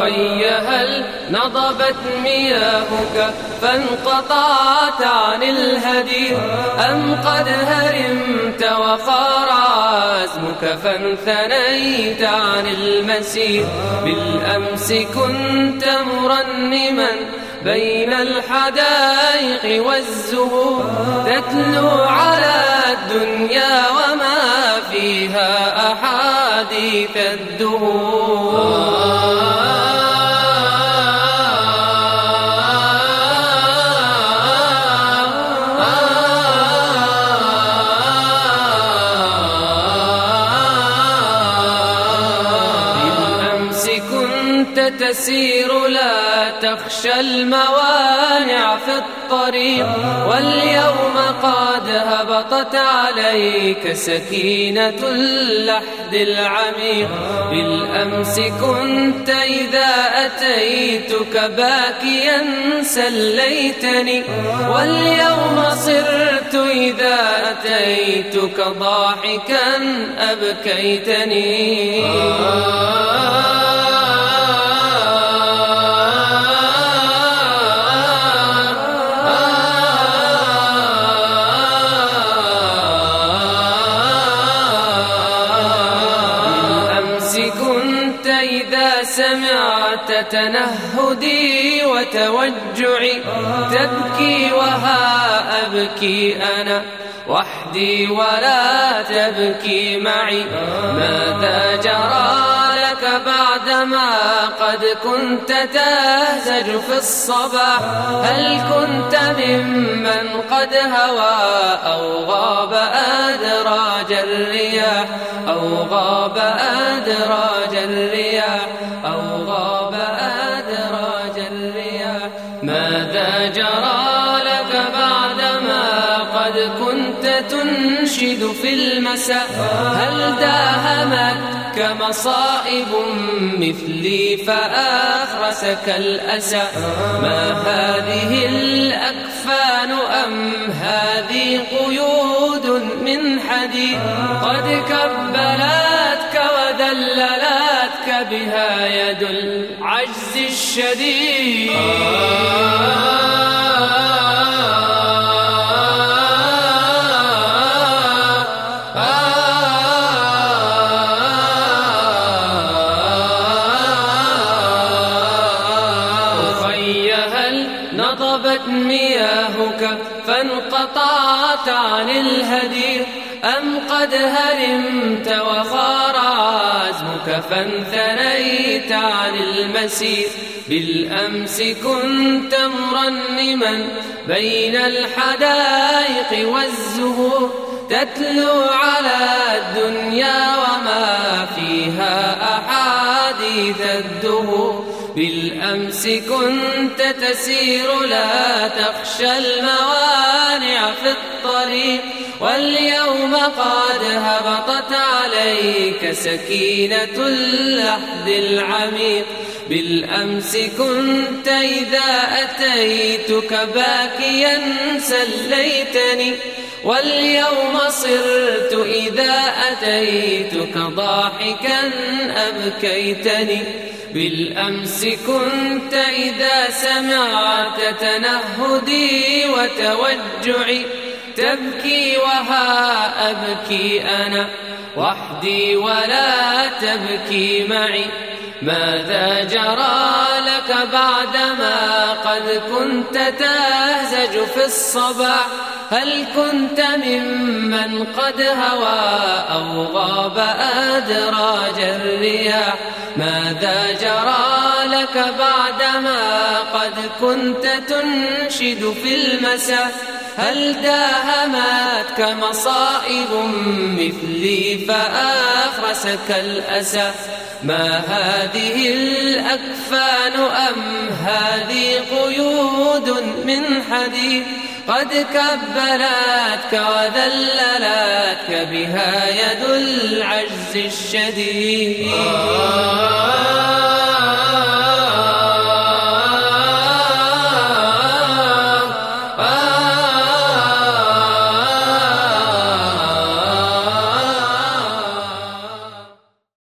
أخي هل نضبت مياهك فانقطعت عن الهدي، أم قد هرمت وخار عزمك فانثنيت عن المسير؟ بالأمس كنت مرنما بين الحدائق والزهور، تتلو على الدنيا وما فيها أحاديث الدهور. تسير لا تخشى الموانع في الطريق، واليوم قد هبطت عليك سكينة اللحد العميق. بالأمس كنت إذا أتيتك باكيا سليتني، واليوم صرت إذا أتيتك ضاحكا أبكيتني. كنت إذا سمعت تنهدي وتوجعي تبكي وها أبكي أنا وحدي ولا تبكي معي. ماذا جرى لك بعدما قد كنت تهزج في الصباح؟ هل كنت ممن قد هوى أو غاب أدراج الرياح، أو غاب أدراج الرياح، أو غاب أدراج الرياح؟ ماذا جرى لك بعدما قد كنت تنشد في المساء؟ هل داهمتك مصائب مثلي فأخرسك الأسى؟ ما هذه الأكفان أم هذه قيود من حديد؟ قد كبلتك وذللتك بها يد العجز الشديد. نضبت مياهك فانقطعت عن الهدي، أم قد هرمت وخار عزمك فانثنيت عن المسير؟ بالأمس كنت مرنما بين الحدائق والزهور، تتلو على الدنيا وما فيها أحاديث الدهور. بالأمس كنت تسير لا تخشى الموانع في الطريق، واليوم قد هبطت عليك سكينة اللحد العميق. بالأمس كنت إذا أتيتك باكيا سليتني، واليوم صرت إذا أتيتك ضاحكا أبكيتني. بالأمس كنت إذا سمعت تنهدي وتوجعي تبكي وها أبكي أنا وحدي ولا تبكي معي. ماذا جرى لك بعدما قد كنت تهزج في الصباح؟ هل كنت ممن قد هوى أو غاب أدراج الرياح؟ ماذا جرى لك بعدما قد كنت تنشد في المساء؟ هل داهمتك مصائب مثلي فأخرسك الأسى؟ ما هذه الأكفان أم هذه قيود من حديد؟ قد كبلتك وذللتك بها يد العجز الشديد.